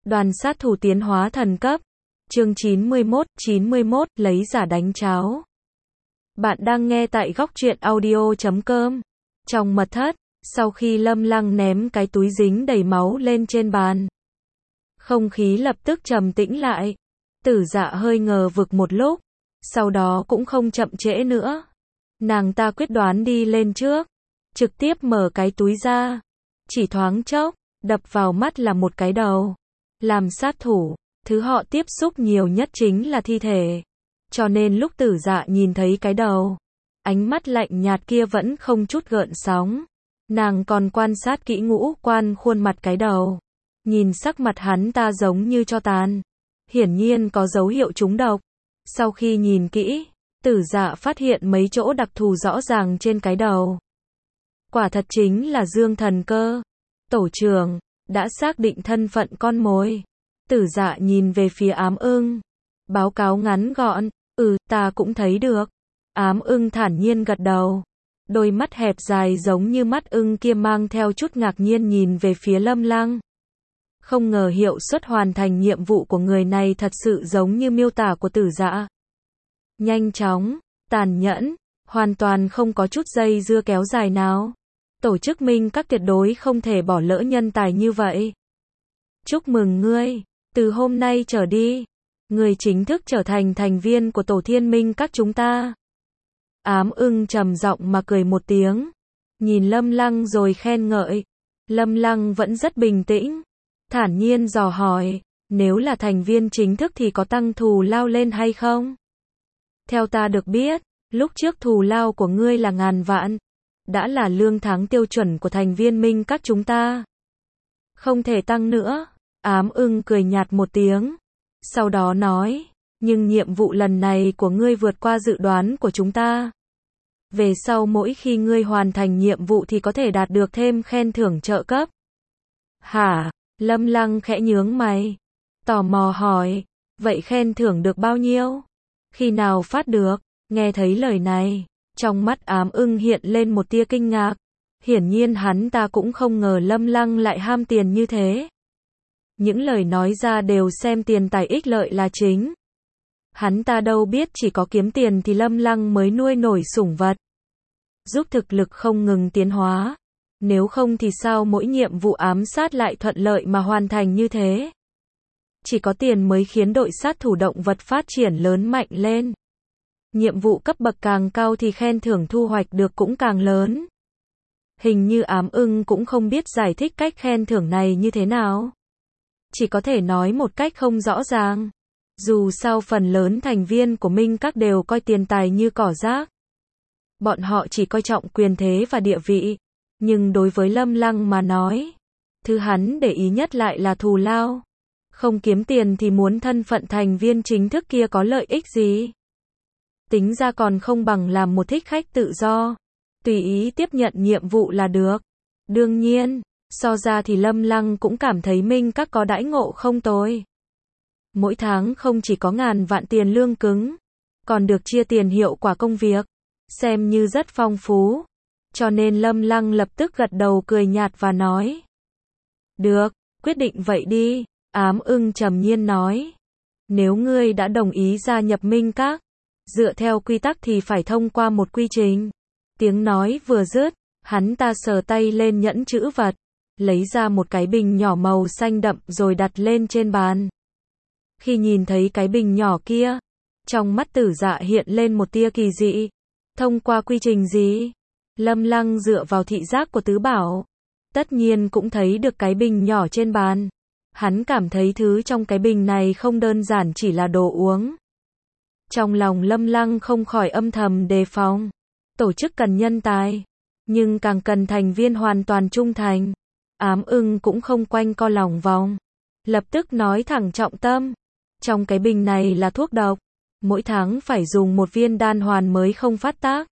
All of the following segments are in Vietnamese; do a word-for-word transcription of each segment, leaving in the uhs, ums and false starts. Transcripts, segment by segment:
Đoàn sát thủ tiến hóa thần cấp. Chương chín mươi mốt, chín mươi mốt, lấy giả đánh cháo. Bạn đang nghe tại góc truyện audio chấm com. Trong mật thất, sau khi Lâm Lăng ném cái túi dính đầy máu lên trên bàn, không khí lập tức trầm tĩnh lại. Tử Dạ hơi ngờ vực một lúc, sau đó cũng không chậm trễ nữa. Nàng ta quyết đoán đi lên trước, trực tiếp mở cái túi ra. Chỉ thoáng chốc, đập vào mắt là một cái đầu. Làm sát thủ, thứ họ tiếp xúc nhiều nhất chính là thi thể. Cho nên lúc Tử Dạ nhìn thấy cái đầu, ánh mắt lạnh nhạt kia vẫn không chút gợn sóng. Nàng còn quan sát kỹ ngũ quan khuôn mặt cái đầu. Nhìn sắc mặt hắn ta giống như tro tàn, hiển nhiên có dấu hiệu trúng độc. Sau khi nhìn kỹ, Tử Dạ phát hiện mấy chỗ đặc thù rõ ràng trên cái đầu. Quả thật chính là dương thần cơ. Tổ trưởng đã xác định thân phận con mồi. Tử Dạ nhìn về phía Ám Ưng, báo cáo ngắn gọn, ừ, ta cũng thấy được. Ám Ưng thản nhiên gật đầu. Đôi mắt hẹp dài giống như mắt ưng kia mang theo chút ngạc nhiên nhìn về phía Lâm Lăng. Không ngờ hiệu suất hoàn thành nhiệm vụ của người này thật sự giống như miêu tả của Tử Dạ. Nhanh chóng, tàn nhẫn, hoàn toàn không có chút dây dưa kéo dài nào. Tổ chức Minh Các tuyệt đối không thể bỏ lỡ nhân tài như vậy. Chúc mừng ngươi, từ hôm nay trở đi, ngươi chính thức trở thành thành viên của Tổ Thiên Minh Các chúng ta. Ám Ưng trầm giọng mà cười một tiếng, nhìn Lâm Lăng rồi khen ngợi. Lâm Lăng vẫn rất bình tĩnh, thản nhiên dò hỏi, nếu là thành viên chính thức thì có tăng thù lao lên hay không? Theo ta được biết, lúc trước thù lao của ngươi là ngàn vạn, đã là lương tháng tiêu chuẩn của thành viên Minh Các chúng ta. Không thể tăng nữa. Ám Ưng cười nhạt một tiếng, sau đó nói, nhưng nhiệm vụ lần này của ngươi vượt qua dự đoán của chúng ta. Về sau mỗi khi ngươi hoàn thành nhiệm vụ thì có thể đạt được thêm khen thưởng trợ cấp. Hả? Lâm Lăng khẽ nhướng mày, tò mò hỏi, vậy khen thưởng được bao nhiêu? Khi nào phát được? Nghe thấy lời này, trong mắt Ám Ưng hiện lên một tia kinh ngạc. Hiển nhiên hắn ta cũng không ngờ Lâm Lăng lại ham tiền như thế. Những lời nói ra đều xem tiền tài ích lợi là chính. Hắn ta đâu biết chỉ có kiếm tiền thì Lâm Lăng mới nuôi nổi sủng vật, giúp thực lực không ngừng tiến hóa. Nếu không thì sao mỗi nhiệm vụ ám sát lại thuận lợi mà hoàn thành như thế? Chỉ có tiền mới khiến đội sát thủ động vật phát triển lớn mạnh lên. Nhiệm vụ cấp bậc càng cao thì khen thưởng thu hoạch được cũng càng lớn. Hình như Ám Ưng cũng không biết giải thích cách khen thưởng này như thế nào. Chỉ có thể nói một cách không rõ ràng. Dù sao phần lớn thành viên của Minh Các đều coi tiền tài như cỏ rác. Bọn họ chỉ coi trọng quyền thế và địa vị. Nhưng đối với Lâm Lăng mà nói, thứ hắn để ý nhất lại là thù lao. Không kiếm tiền thì muốn thân phận thành viên chính thức kia có lợi ích gì? Tính ra còn không bằng làm một thích khách tự do, tùy ý tiếp nhận nhiệm vụ là được. Đương nhiên, so ra thì Lâm Lăng cũng cảm thấy Minh Các có đãi ngộ không tồi. Mỗi tháng không chỉ có ngàn vạn tiền lương cứng, còn được chia tiền hiệu quả công việc, xem như rất phong phú. Cho nên Lâm Lăng lập tức gật đầu cười nhạt và nói, được, quyết định vậy đi. Ám Ưng trầm nhiên nói, nếu ngươi đã đồng ý gia nhập Minh Các, dựa theo quy tắc thì phải thông qua một quy trình. Tiếng nói vừa dứt, hắn ta sờ tay lên nhẫn trữ vật, lấy ra một cái bình nhỏ màu xanh đậm rồi đặt lên trên bàn. Khi nhìn thấy cái bình nhỏ kia, trong mắt Tử Dạ hiện lên một tia kỳ dị. Thông qua quy trình gì? Lâm Lăng dựa vào thị giác của tứ bảo, tất nhiên cũng thấy được cái bình nhỏ trên bàn. Hắn cảm thấy thứ trong cái bình này không đơn giản chỉ là đồ uống. Trong lòng Lâm Lăng không khỏi âm thầm đề phòng. Tổ chức cần nhân tài, nhưng càng cần thành viên hoàn toàn trung thành. Ám Ưng cũng không quanh co lòng vòng, lập tức nói thẳng trọng tâm. Trong cái bình này là thuốc độc, mỗi tháng phải dùng một viên đan hoàn mới không phát tác.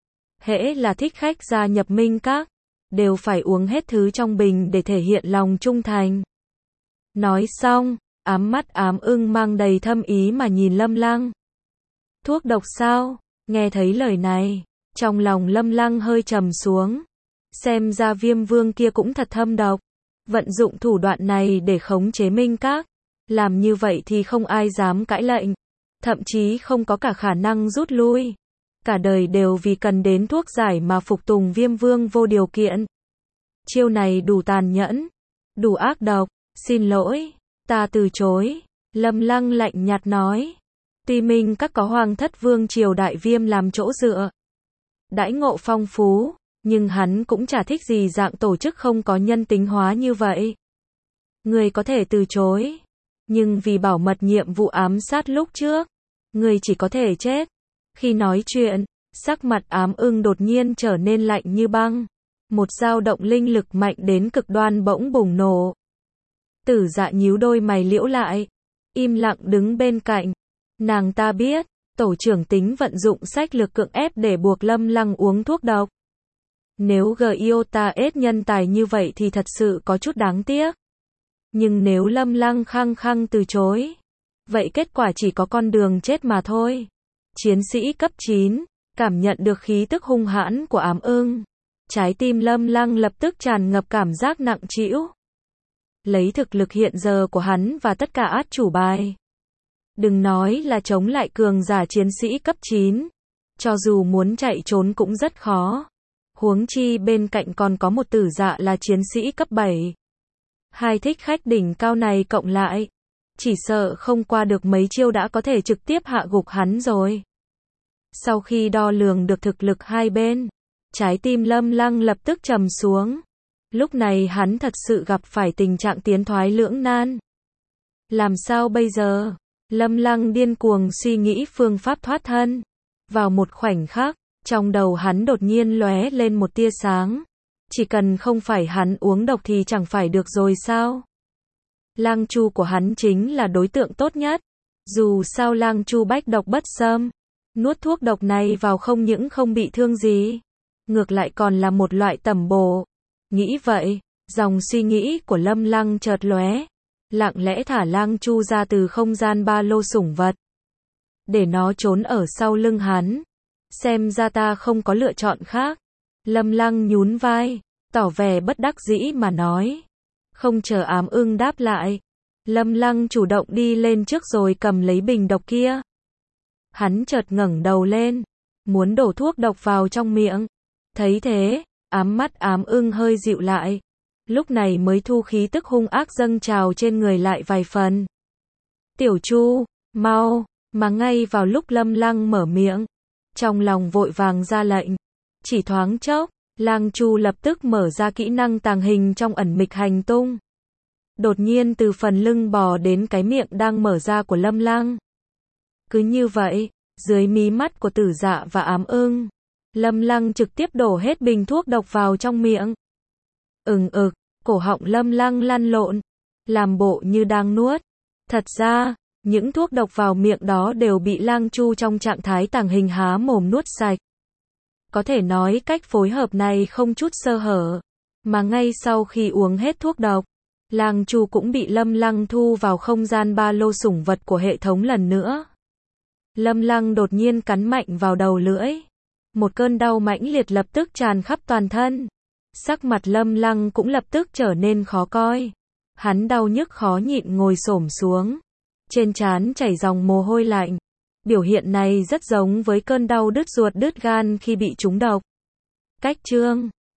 Hễ là thích khách gia nhập Minh Các, đều phải uống hết thứ trong bình để thể hiện lòng trung thành. Nói xong, ám mắt Ám Ưng mang đầy thâm ý mà nhìn Lâm Lăng. Thuốc độc sao? Nghe thấy lời này, trong lòng Lâm Lăng hơi trầm xuống. Xem ra Viêm Vương kia cũng thật thâm độc. vận dụng thủ đoạn này để khống chế Minh Các. Làm như vậy thì không ai dám cãi lệnh, thậm chí không có cả khả năng rút lui. Cả đời đều vì cần đến thuốc giải mà phục tùng Viêm Vương vô điều kiện. Chiêu này đủ tàn nhẫn, đủ ác độc. Xin lỗi, ta từ chối. Lâm Lăng lạnh nhạt nói. Tuy Minh Các có Hoàng Thất Vương triều Đại Viêm làm chỗ dựa, đãi ngộ phong phú, nhưng hắn cũng chả thích gì dạng tổ chức không có nhân tính hóa như vậy. Người có thể từ chối, nhưng vì bảo mật nhiệm vụ ám sát lúc trước, người chỉ có thể chết. Khi nói chuyện, sắc mặt Ám Ưng đột nhiên trở nên lạnh như băng. Một dao động linh lực mạnh đến cực đoan bỗng bùng nổ. Tử Dạ nhíu đôi mày liễu lại, im lặng đứng bên cạnh. Nàng ta biết, tổ trưởng tính vận dụng sách lược cưỡng ép để buộc Lâm Lăng uống thuốc độc. Nếu Giota ết nhân tài như vậy thì thật sự có chút đáng tiếc. Nhưng nếu Lâm Lăng khăng khăng từ chối, vậy kết quả chỉ có con đường chết mà thôi. Chiến sĩ cấp chín, cảm nhận được khí tức hung hãn của Ám Ưng. Trái tim Lâm Lăng lập tức tràn ngập cảm giác nặng trĩu. Lấy thực lực hiện giờ của hắn và tất cả át chủ bài, đừng nói là chống lại cường giả chiến sĩ cấp chín, cho dù muốn chạy trốn cũng rất khó. Huống chi bên cạnh còn có một Tử Dạ là chiến sĩ cấp bảy. Hai thích khách đỉnh cao này cộng lại, chỉ sợ không qua được mấy chiêu đã có thể trực tiếp hạ gục hắn rồi. Sau khi đo lường được thực lực hai bên, trái tim Lâm Lăng lập tức trầm xuống. Lúc này hắn thật sự gặp phải tình trạng tiến thoái lưỡng nan. Làm sao bây giờ? Lâm Lăng điên cuồng suy nghĩ phương pháp thoát thân. Vào một khoảnh khắc, trong đầu hắn đột nhiên lóe lên một tia sáng. Chỉ cần không phải hắn uống độc thì chẳng phải được rồi sao? Lang Chu của hắn chính là đối tượng tốt nhất. Dù sao Lang Chu bách độc bất xâm, nuốt thuốc độc này vào không những không bị thương gì, ngược lại còn là một loại tẩm bổ. Nghĩ vậy, dòng suy nghĩ của Lâm Lăng chợt lóe, lặng lẽ thả Lang Chu ra từ không gian ba lô sủng vật, để nó trốn ở sau lưng hắn. Xem ra ta không có lựa chọn khác. Lâm Lăng nhún vai, tỏ vẻ bất đắc dĩ mà nói. Không chờ Ám Ưng đáp lại, Lâm Lăng chủ động đi lên trước rồi cầm lấy bình độc kia. Hắn chợt ngẩng đầu lên, muốn đổ thuốc độc vào trong miệng. Thấy thế, ám mắt Ám Ưng hơi dịu lại, lúc này mới thu khí tức hung ác dâng trào trên người lại vài phần. Tiểu Chu, mau, mà ngay vào lúc Lâm Lăng mở miệng, trong lòng vội vàng ra lệnh. Chỉ thoáng chốc, Lang Chu lập tức mở ra kỹ năng tàng hình trong ẩn mịch hành tung. Đột nhiên từ phần lưng bò đến cái miệng đang mở ra của Lâm Lăng. Cứ như vậy, dưới mí mắt của Tử Dạ và Ám Ưng, Lâm Lăng trực tiếp đổ hết bình thuốc độc vào trong miệng. Ừng ực, cổ họng Lâm Lăng lăn lộn, làm bộ như đang nuốt. Thật ra, những thuốc độc vào miệng đó đều bị Lang Chu trong trạng thái tàng hình há mồm nuốt sạch. Có thể nói cách phối hợp này không chút sơ hở, mà ngay sau khi uống hết thuốc độc, Lang Chu cũng bị Lâm Lăng thu vào không gian ba lô sủng vật của hệ thống lần nữa. Lâm Lăng đột nhiên cắn mạnh vào đầu lưỡi. Một cơn đau mãnh liệt lập tức tràn khắp toàn thân. Sắc mặt Lâm Lăng cũng lập tức trở nên khó coi. Hắn đau nhức khó nhịn ngồi xổm xuống. Trên trán chảy dòng mồ hôi lạnh. Biểu hiện này rất giống với cơn đau đứt ruột đứt gan khi bị trúng độc. Cách chương